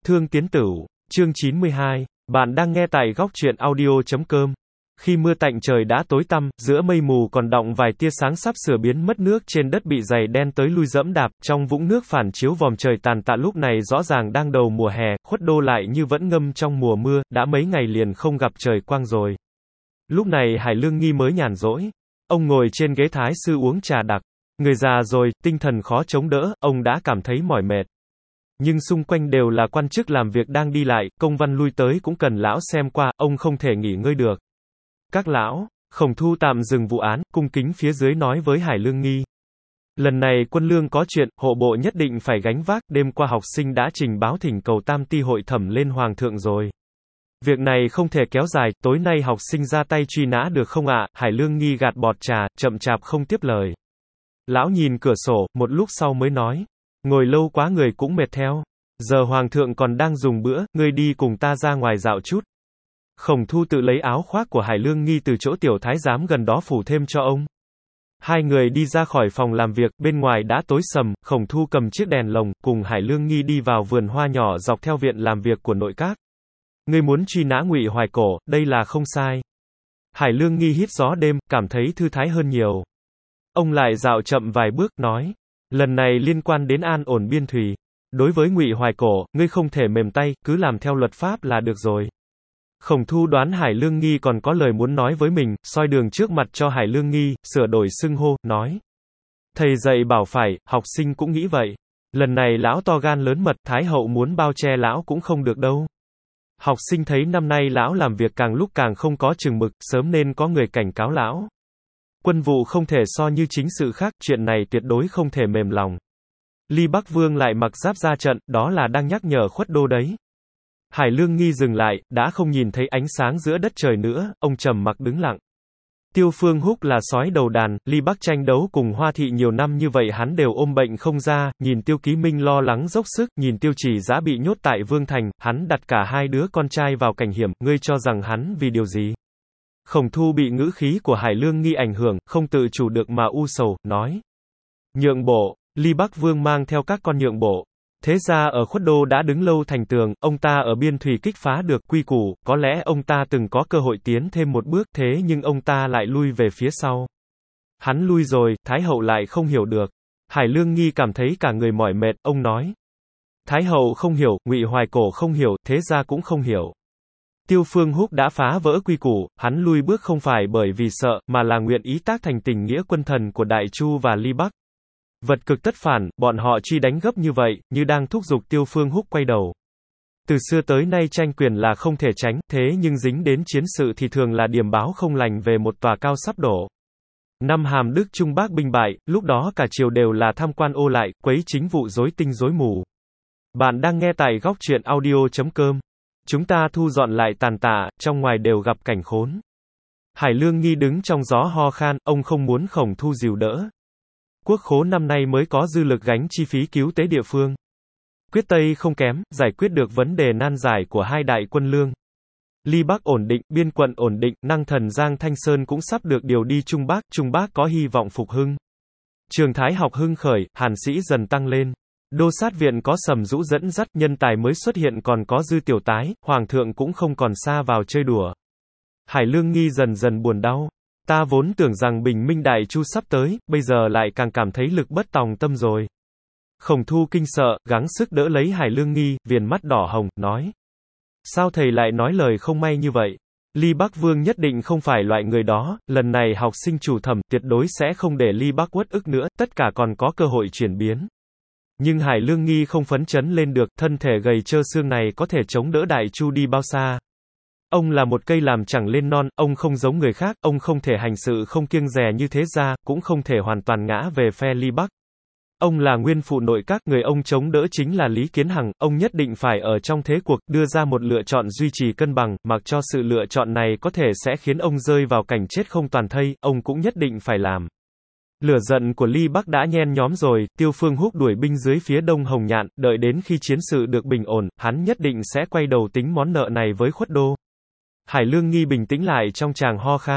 Thương Tiến Tửu, chương 92, bạn đang nghe tại góc truyện audio.com. Khi mưa tạnh trời đã tối tăm, giữa mây mù còn đọng vài tia sáng sắp sửa biến mất nước trên đất bị dày đen tới lui dẫm đạp, trong vũng nước phản chiếu vòm trời tàn tạ lúc này rõ ràng đang đầu mùa hè, Khuất Đô lại như vẫn ngâm trong mùa mưa, đã mấy ngày liền không gặp trời quang rồi. Lúc này Hải Lương Nghi mới nhàn rỗi. Ông ngồi trên ghế thái sư uống trà đặc. Người già rồi, tinh thần khó chống đỡ, ông đã cảm thấy mỏi mệt. Nhưng xung quanh đều là quan chức làm việc đang đi lại, công văn lui tới cũng cần lão xem qua, ông không thể nghỉ ngơi được. Các lão, Khổng Thu tạm dừng vụ án, cung kính phía dưới nói với Hải Lương Nghi. Lần này quân lương có chuyện, hộ bộ nhất định phải gánh vác, đêm qua học sinh đã trình báo thỉnh cầu Tam Ty hội thẩm lên Hoàng thượng rồi. Việc này không thể kéo dài, tối nay học sinh ra tay truy nã được không ạ? Hải Lương Nghi gạt bọt trà, chậm chạp không tiếp lời. Lão nhìn cửa sổ, một lúc sau mới nói. Ngồi lâu quá người cũng mệt theo. Giờ Hoàng thượng còn đang dùng bữa, ngươi đi cùng ta ra ngoài dạo chút. Khổng Thu tự lấy áo khoác của Hải Lương Nghi từ chỗ tiểu thái giám gần đó phủ thêm cho ông. Hai người đi ra khỏi phòng làm việc, bên ngoài đã tối sầm, Khổng Thu cầm chiếc đèn lồng, cùng Hải Lương Nghi đi vào vườn hoa nhỏ dọc theo viện làm việc của nội các. Ngươi muốn truy nã Ngụy Hoài Cổ, đây là không sai. Hải Lương Nghi hít gió đêm, cảm thấy thư thái hơn nhiều. Ông lại dạo chậm vài bước, nói. Lần này liên quan đến an ổn biên thùy. Đối với Ngụy Hoài Cổ, ngươi không thể mềm tay, cứ làm theo luật pháp là được rồi. Khổng Thu đoán Hải Lương Nghi còn có lời muốn nói với mình, soi đường trước mặt cho Hải Lương Nghi, sửa đổi xưng hô, nói. Thầy dạy bảo phải, học sinh cũng nghĩ vậy. Lần này lão to gan lớn mật, Thái hậu muốn bao che lão cũng không được đâu. Học sinh thấy năm nay lão làm việc càng lúc càng không có chừng mực, sớm nên có người cảnh cáo lão. Quân vụ không thể so như chính sự khác, chuyện này tuyệt đối không thể mềm lòng. Ly Bắc Vương lại mặc giáp ra trận, đó là đang nhắc nhở Khuất Đô đấy. Hải Lương Nghi dừng lại, đã không nhìn thấy ánh sáng giữa đất trời nữa, ông trầm mặc đứng lặng. Tiêu Phương Húc là sói đầu đàn, Ly Bắc tranh đấu cùng Hoa Thị nhiều năm như vậy hắn đều ôm bệnh không ra, nhìn Tiêu Ký Minh lo lắng dốc sức, nhìn Tiêu Chỉ Dã bị nhốt tại Vương Thành, hắn đặt cả hai đứa con trai vào cảnh hiểm, ngươi cho rằng hắn vì điều gì? Khổng Thu bị ngữ khí của Hải Lương Nghi ảnh hưởng, không tự chủ được mà u sầu, nói. Nhượng bộ, Ly Bắc Vương mang theo các con nhượng bộ. Thế ra ở Khuất Đô đã đứng lâu thành tường, ông ta ở biên thùy kích phá được quy củ, có lẽ ông ta từng có cơ hội tiến thêm một bước, thế nhưng ông ta lại lui về phía sau. Hắn lui rồi, Thái hậu lại không hiểu được. Hải Lương Nghi cảm thấy cả người mỏi mệt, ông nói. Thái hậu không hiểu, Ngụy Hoài Cổ không hiểu, thế ra cũng không hiểu. Tiêu Phương Húc đã phá vỡ quy củ, hắn lui bước không phải bởi vì sợ, mà là nguyện ý tác thành tình nghĩa quân thần của Đại Chu và Ly Bắc. Vật cực tất phản, bọn họ chi đánh gấp như vậy, như đang thúc giục Tiêu Phương Húc quay đầu. Từ xưa tới nay tranh quyền là không thể tránh, thế nhưng dính đến chiến sự thì thường là điểm báo không lành về một tòa cao sắp đổ. Năm Hàm Đức Trung Bắc binh bại, lúc đó cả triều đều là tham quan ô lại, quấy chính vụ rối tinh rối mù. Bạn đang nghe tại góc truyện audio.com. Chúng ta thu dọn lại tàn tạ, trong ngoài đều gặp cảnh khốn. Hải Lương Nghi đứng trong gió ho khan, ông không muốn Khổng Thu dìu đỡ. Quốc khố năm nay mới có dư lực gánh chi phí cứu tế địa phương. Quyết Tây không kém, giải quyết được vấn đề nan giải của hai đại quân lương. Ly Bắc ổn định, biên quận ổn định, Năng Thần Giang Thanh Sơn cũng sắp được điều đi Trung Bắc có hy vọng phục hưng. Trường Thái học hưng khởi, hàn sĩ dần tăng lên. Đô sát viện có Sầm Dũ dẫn dắt, nhân tài mới xuất hiện còn có Dư Tiểu Tái, Hoàng thượng cũng không còn xa vào chơi đùa. Hải Lương Nghi dần dần buồn đau. Ta vốn tưởng rằng bình minh Đại Chu sắp tới, bây giờ lại càng cảm thấy lực bất tòng tâm rồi. Khổng Thu kinh sợ, gắng sức đỡ lấy Hải Lương Nghi, viền mắt đỏ hồng, nói. Sao thầy lại nói lời không may như vậy? Ly Bắc Vương nhất định không phải loại người đó, lần này học sinh chủ thẩm tuyệt đối sẽ không để Ly Bắc uất ức nữa, tất cả còn có cơ hội chuyển biến. Nhưng Hải Lương Nghi không phấn chấn lên được, thân thể gầy trơ xương này có thể chống đỡ Đại Chu đi bao xa. Ông là một cây làm chẳng lên non, ông không giống người khác, ông không thể hành sự không kiêng dè như thế ra, cũng không thể hoàn toàn ngã về phe Ly Bắc. Ông là nguyên phụ nội các, người ông chống đỡ chính là Lý Kiến Hằng, ông nhất định phải ở trong thế cuộc, đưa ra một lựa chọn duy trì cân bằng, mặc cho sự lựa chọn này có thể sẽ khiến ông rơi vào cảnh chết không toàn thây, ông cũng nhất định phải làm. Lửa giận của Ly Bắc đã nhen nhóm rồi, Tiêu Phương Húc đuổi binh dưới phía đông Hồng Nhạn, đợi đến khi chiến sự được bình ổn, hắn nhất định sẽ quay đầu tính món nợ này với Khuất Đô. Hải Lương Nghi bình tĩnh lại trong tràng ho khan.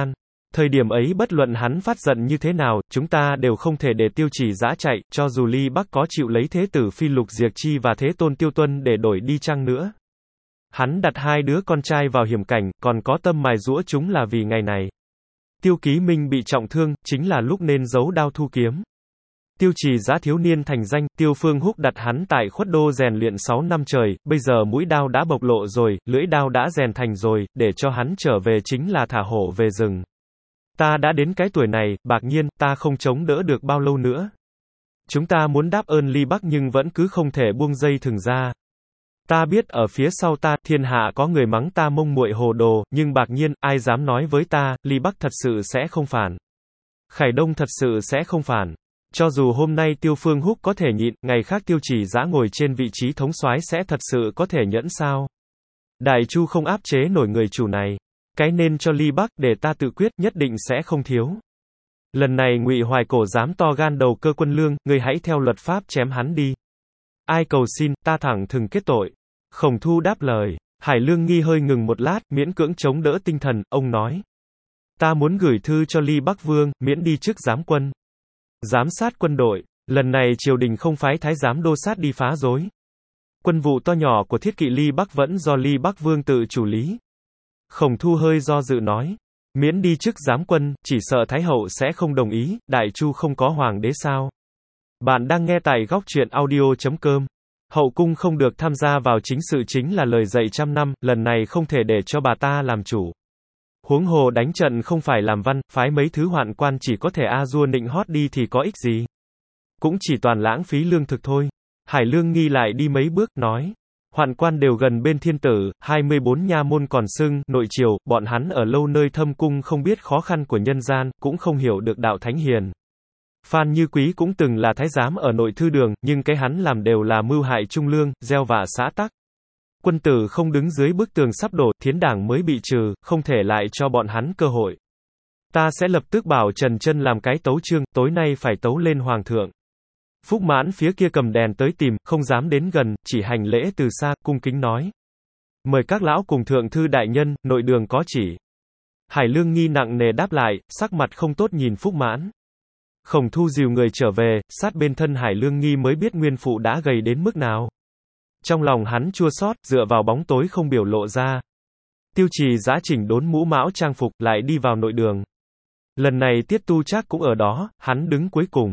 Thời điểm ấy bất luận hắn phát giận như thế nào, chúng ta đều không thể để Tiêu Chỉ Dã chạy, cho dù Ly Bắc có chịu lấy thế tử phi Lục Diệp Chi và thế tôn Tiêu Tuân để đổi đi chăng nữa. Hắn đặt hai đứa con trai vào hiểm cảnh, còn có tâm mài giũa chúng là vì ngày này. Tiêu Ký Minh bị trọng thương, chính là lúc nên giấu đao thu kiếm. Tiêu Chỉ Dã thiếu niên thành danh, Tiêu Phương Húc đặt hắn tại Khuất Đô rèn luyện 6 năm trời, bây giờ mũi đao đã bộc lộ rồi, lưỡi đao đã rèn thành rồi, để cho hắn trở về chính là thả hổ về rừng. Ta đã đến cái tuổi này, Bạc Nhiên, ta không chống đỡ được bao lâu nữa. Chúng ta muốn đáp ơn Ly Bắc nhưng vẫn cứ không thể buông dây thừng ra. Ta biết ở phía sau ta, thiên hạ có người mắng ta mông muội hồ đồ, nhưng Bạc Nhiên, ai dám nói với ta, Ly Bắc thật sự sẽ không phản. Khải Đông thật sự sẽ không phản. Cho dù hôm nay Tiêu Phương Húc có thể nhịn, ngày khác Tiêu Chỉ Dã ngồi trên vị trí thống soái sẽ thật sự có thể nhẫn sao? Đại Chu không áp chế nổi người chủ này. Cái nên cho Ly Bắc, để ta tự quyết, nhất định sẽ không thiếu. Lần này Ngụy Hoài Cổ dám to gan đầu cơ Quân Lương, ngươi hãy theo luật pháp chém hắn đi. Ai cầu xin, ta thẳng thừng kết tội. Khổng Thu đáp lời. Hải Lương Nghi hơi ngừng một lát, miễn cưỡng chống đỡ tinh thần, ông nói. Ta muốn gửi thư cho Ly Bắc Vương, miễn đi chức giám quân. Giám sát quân đội. Lần này triều đình không phái thái giám đô sát đi phá rối. Quân vụ to nhỏ của thiết kỵ Ly Bắc vẫn do Ly Bắc Vương tự chủ lý. Khổng Thu hơi do dự nói. Miễn đi chức giám quân, chỉ sợ Thái Hậu sẽ không đồng ý, Đại Chu không có hoàng đế sao. Bạn đang nghe tại góc truyện audio.com. Hậu cung không được tham gia vào chính sự chính là lời dạy trăm năm, lần này không thể để cho bà ta làm chủ. Huống hồ đánh trận không phải làm văn, phái mấy thứ hoạn quan chỉ có thể a dua nịnh hót đi thì có ích gì. Cũng chỉ toàn lãng phí lương thực thôi. Hải Lương Nghi lại đi mấy bước, nói. Hoạn quan đều gần bên thiên tử, 24 nha môn còn xưng, nội triều, bọn hắn ở lâu nơi thâm cung không biết khó khăn của nhân gian, cũng không hiểu được đạo thánh hiền. Phan Như Quý cũng từng là thái giám ở nội thư đường, nhưng cái hắn làm đều là mưu hại trung lương, gieo vạ xã tắc. Quân tử không đứng dưới bức tường sắp đổ, thiến đảng mới bị trừ, không thể lại cho bọn hắn cơ hội. Ta sẽ lập tức bảo Trần Chân làm cái tấu chương, tối nay phải tấu lên hoàng thượng. Phúc Mãn phía kia cầm đèn tới tìm, không dám đến gần, chỉ hành lễ từ xa, cung kính nói. Mời các lão cùng thượng thư đại nhân, nội đường có chỉ. Hải Lương Nghi nặng nề đáp lại, sắc mặt không tốt nhìn Phúc Mãn. Khổng Thu dìu người trở về, sát bên thân Hải Lương Nghi mới biết nguyên phụ đã gầy đến mức nào. Trong lòng hắn chua xót, dựa vào bóng tối không biểu lộ ra. Tiêu Trì Dã chỉnh đốn mũ mão trang phục, lại đi vào nội đường. Lần này Tiết Tu Trác cũng ở đó, hắn đứng cuối cùng.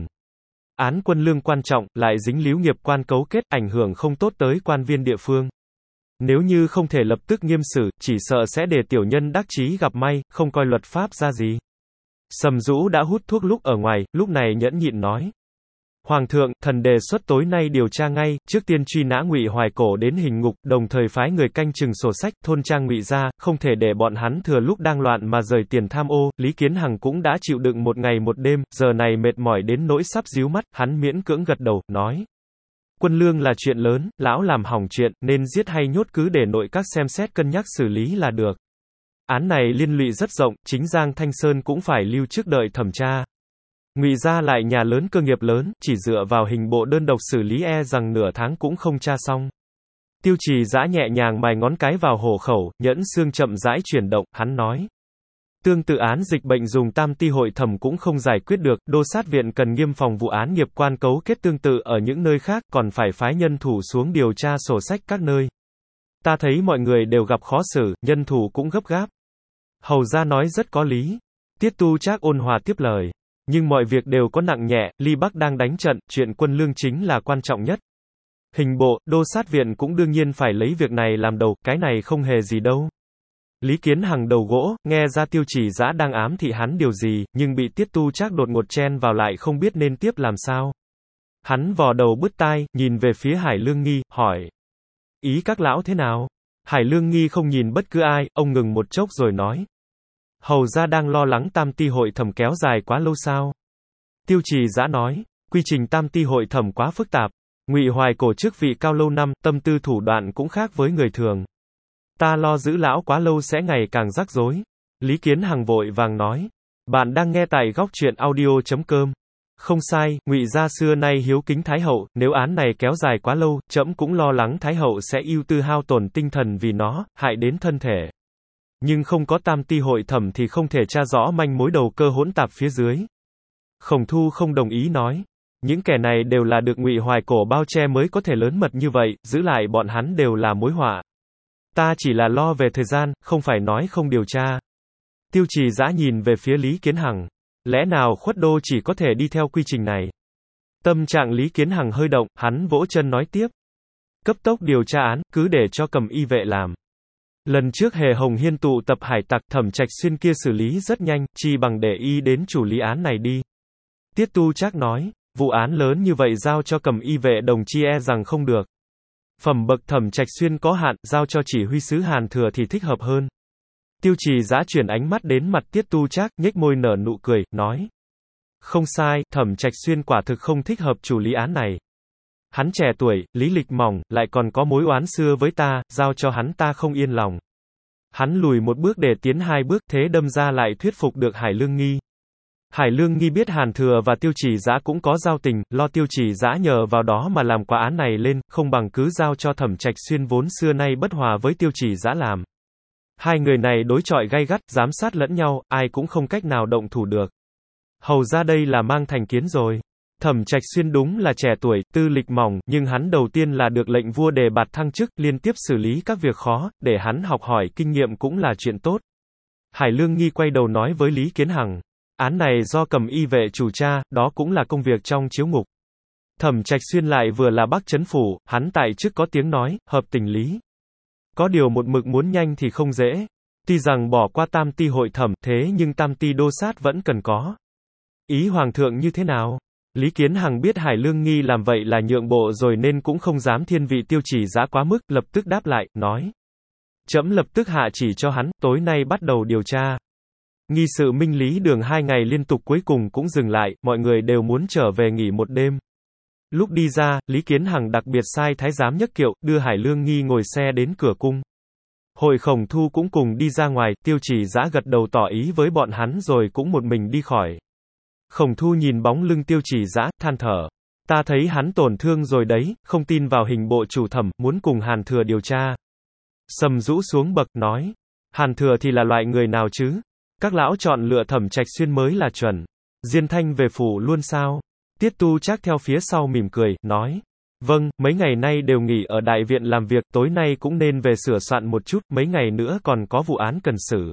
Án Quân Lương quan trọng, lại dính líu nghiệp quan cấu kết, ảnh hưởng không tốt tới quan viên địa phương. Nếu như không thể lập tức nghiêm xử, chỉ sợ sẽ để tiểu nhân đắc chí gặp may, không coi luật pháp ra gì. Sầm Dũ đã hút thuốc lúc ở ngoài, lúc này nhẫn nhịn nói. Hoàng thượng, thần đề xuất tối nay điều tra ngay, trước tiên truy nã Ngụy Hoài Cổ đến hình ngục, đồng thời phái người canh chừng sổ sách, thôn trang Ngụy gia, không thể để bọn hắn thừa lúc đang loạn mà rời tiền tham ô. Lý Kiến Hằng cũng đã chịu đựng một ngày một đêm, giờ này mệt mỏi đến nỗi sắp díu mắt, hắn miễn cưỡng gật đầu, nói. Quân lương là chuyện lớn, lão làm hỏng chuyện, nên giết hay nhốt cứ để nội các xem xét cân nhắc xử lý là được. Án này liên lụy rất rộng, chính Giang Thanh Sơn cũng phải lưu trước đợi thẩm tra. Ngụy gia lại nhà lớn cơ nghiệp lớn, chỉ dựa vào hình bộ đơn độc xử lý e rằng nửa tháng cũng không tra xong. Tiêu Trì Dã nhẹ nhàng mài ngón cái vào hổ khẩu, nhẫn xương chậm rãi chuyển động, hắn nói. Tương tự án dịch bệnh dùng tam ti hội thẩm cũng không giải quyết được, đô sát viện cần nghiêm phòng vụ án nghiệp quan cấu kết tương tự ở những nơi khác, còn phải phái nhân thủ xuống điều tra sổ sách các nơi. Ta thấy mọi người đều gặp khó xử, nhân thủ cũng gấp gáp. Hầu gia nói rất có lý. Tiết Tu Trác ôn hòa tiếp lời. Nhưng mọi việc đều có nặng nhẹ, Ly Bắc đang đánh trận, chuyện quân lương chính là quan trọng nhất. Hình bộ, đô sát viện cũng đương nhiên phải lấy việc này làm đầu, cái này không hề gì đâu. Lý Kiến Hằng đầu gỗ, nghe ra Tiêu Trì Dã đang ám thị hắn điều gì, nhưng bị Tiết Tu Trác đột ngột chen vào lại không biết nên tiếp làm sao. Hắn vò đầu bứt tai, nhìn về phía Hải Lương Nghi, hỏi. Ý các lão thế nào? Hải Lương Nghi không nhìn bất cứ ai, ông ngừng một chốc rồi nói. Hầu gia đang lo lắng tam ti hội thẩm kéo dài quá lâu sao? Tiêu Trì Dã nói, quy trình tam ti hội thẩm quá phức tạp. Ngụy Hoài Cổ chức vị cao lâu năm, tâm tư thủ đoạn cũng khác với người thường. Ta lo giữ lão quá lâu sẽ ngày càng rắc rối. Lý Kiến Hằng vội vàng nói. Bạn đang nghe tại góc truyện audio.com. Không sai, Ngụy gia xưa nay hiếu kính Thái Hậu, nếu án này kéo dài quá lâu, trẫm cũng lo lắng Thái Hậu sẽ ưu tư hao tổn tinh thần vì nó, hại đến thân thể. Nhưng không có tam ti hội thẩm thì không thể tra rõ manh mối đầu cơ hỗn tạp phía dưới. Khổng Thu không đồng ý nói. Những kẻ này đều là được Ngụy Hoài cổ bao che mới có thể lớn mật như vậy, giữ lại bọn hắn đều là mối họa. Ta chỉ là lo về thời gian, không phải nói không điều tra. Tiêu Trì Dã nhìn về phía Lý Kiến Hằng. Lẽ nào Khuất Đô chỉ có thể đi theo quy trình này? Tâm trạng Lý Kiến Hằng hơi động, hắn vỗ chân nói tiếp. Cấp tốc điều tra án, cứ để cho Cầm Y vệ làm. Lần trước Hề Hồng Hiên tụ tập hải tặc Thẩm Trạch Xuyên kia xử lý rất nhanh, chi bằng để y đến chủ lý án này đi. Tiết Tu Trác nói, vụ án lớn như vậy giao cho Cầm Y vệ đồng chi e rằng không được. Phẩm bậc Thẩm Trạch Xuyên có hạn, giao cho chỉ huy sứ Hàn Thừa thì thích hợp hơn. Tiêu Trì Dã chuyển ánh mắt đến mặt Tiết Tu Trác, nhếch môi nở nụ cười, nói. Không sai, Thẩm Trạch Xuyên quả thực không thích hợp chủ lý án này. Hắn trẻ tuổi, lý lịch mỏng, lại còn có mối oán xưa với ta, giao cho hắn ta không yên lòng. Hắn lùi một bước để tiến hai bước, thế đâm ra lại thuyết phục được Hải Lương Nghi. Hải Lương Nghi biết Hàn Thừa và Tiêu Trì Dã cũng có giao tình, lo Tiêu Trì Dã nhờ vào đó mà làm quả án này lên, không bằng cứ giao cho Thẩm Trạch Xuyên vốn xưa nay bất hòa với Tiêu Trì Dã làm. Hai người này đối chọi gay gắt, giám sát lẫn nhau, ai cũng không cách nào động thủ được. Hầu ra đây là mang thành kiến rồi. Thẩm Trạch Xuyên đúng là trẻ tuổi, tư lịch mỏng, nhưng hắn đầu tiên là được lệnh vua đề bạt thăng chức, liên tiếp xử lý các việc khó, để hắn học hỏi kinh nghiệm cũng là chuyện tốt. Hải Lương Nghi quay đầu nói với Lý Kiến Hằng. Án này do Cầm Y vệ chủ tra, đó cũng là công việc trong chiếu ngục. Thẩm Trạch Xuyên lại vừa là Bắc Trấn Phủ, hắn tại chức có tiếng nói, hợp tình lý. Có điều một mực muốn nhanh thì không dễ. Tuy rằng bỏ qua tam ti hội thẩm, thế nhưng tam ti đô sát vẫn cần có. Ý Hoàng thượng như thế nào? Lý Kiến Hằng biết Hải Lương Nghi làm vậy là nhượng bộ rồi nên cũng không dám thiên vị Tiêu Trì Dã quá mức, lập tức đáp lại, nói. Trẫm lập tức hạ chỉ cho hắn, tối nay bắt đầu điều tra. Nghi sự Minh Lý Đường 2 ngày liên tục cuối cùng cũng dừng lại, mọi người đều muốn trở về nghỉ một đêm. Lúc đi ra, Lý Kiến Hằng đặc biệt sai thái giám Nhất Kiệu, đưa Hải Lương Nghi ngồi xe đến cửa cung. Hội Khổng Thu cũng cùng đi ra ngoài, Tiêu Trì Dã gật đầu tỏ ý với bọn hắn rồi cũng một mình đi khỏi. Khổng Thu nhìn bóng lưng Tiêu Trì Dã, than thở. Ta thấy hắn tổn thương rồi đấy, không tin vào hình bộ chủ thẩm, muốn cùng Hàn Thừa điều tra. Sầm rũ xuống bậc, nói. Hàn Thừa thì là loại người nào chứ? Các lão chọn lựa Thẩm Trạch Xuyên mới là chuẩn. Diên Thanh về phủ luôn sao? Tiết Tu Trác theo phía sau mỉm cười, nói. Vâng, mấy ngày nay đều nghỉ ở đại viện làm việc, tối nay cũng nên về sửa soạn một chút, mấy ngày nữa còn có vụ án cần xử.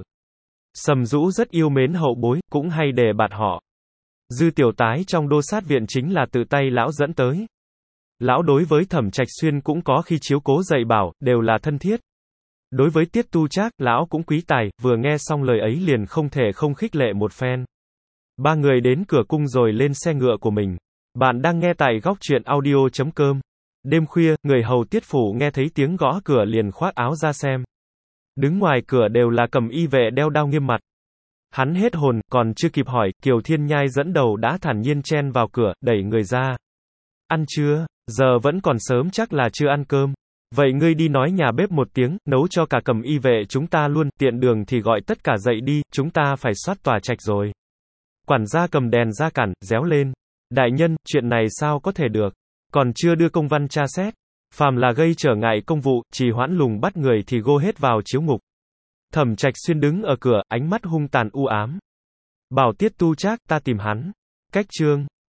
Sầm Dũ rất yêu mến hậu bối, cũng hay đề bạt họ. Dư Tiểu Tái trong đô sát viện chính là tự tay lão dẫn tới. Lão đối với Thẩm Trạch Xuyên cũng có khi chiếu cố dạy bảo, đều là thân thiết. Đối với Tiết Tu Trác, lão cũng quý tài, vừa nghe xong lời ấy liền không thể không khích lệ một phen. Ba người đến cửa cung rồi lên xe ngựa của mình. Bạn đang nghe tại góc truyện audio.com. Đêm khuya, người hầu Tiết phủ nghe thấy tiếng gõ cửa liền khoác áo ra xem. Đứng ngoài cửa đều là Cầm Y vệ đeo đao nghiêm mặt. Hắn hết hồn, còn chưa kịp hỏi, Kiều Thiên Nhai dẫn đầu đã thản nhiên chen vào cửa, đẩy người ra. Ăn chưa? Giờ vẫn còn sớm chắc là chưa ăn cơm. Vậy ngươi đi nói nhà bếp một tiếng, nấu cho cả Cầm Y vệ chúng ta luôn, tiện đường thì gọi tất cả dậy đi, chúng ta phải soát tòa trạch rồi. Quản gia cầm đèn ra cản, réo lên. Đại nhân, chuyện này sao có thể được? Còn chưa đưa công văn tra xét. Phàm là gây trở ngại công vụ, trì hoãn lùng bắt người thì gô hết vào chiếu ngục. Thẩm Trạch Xuyên đứng ở cửa, ánh mắt hung tàn u ám. Bảo Tiết Tu Trác, ta tìm hắn. Cách chương.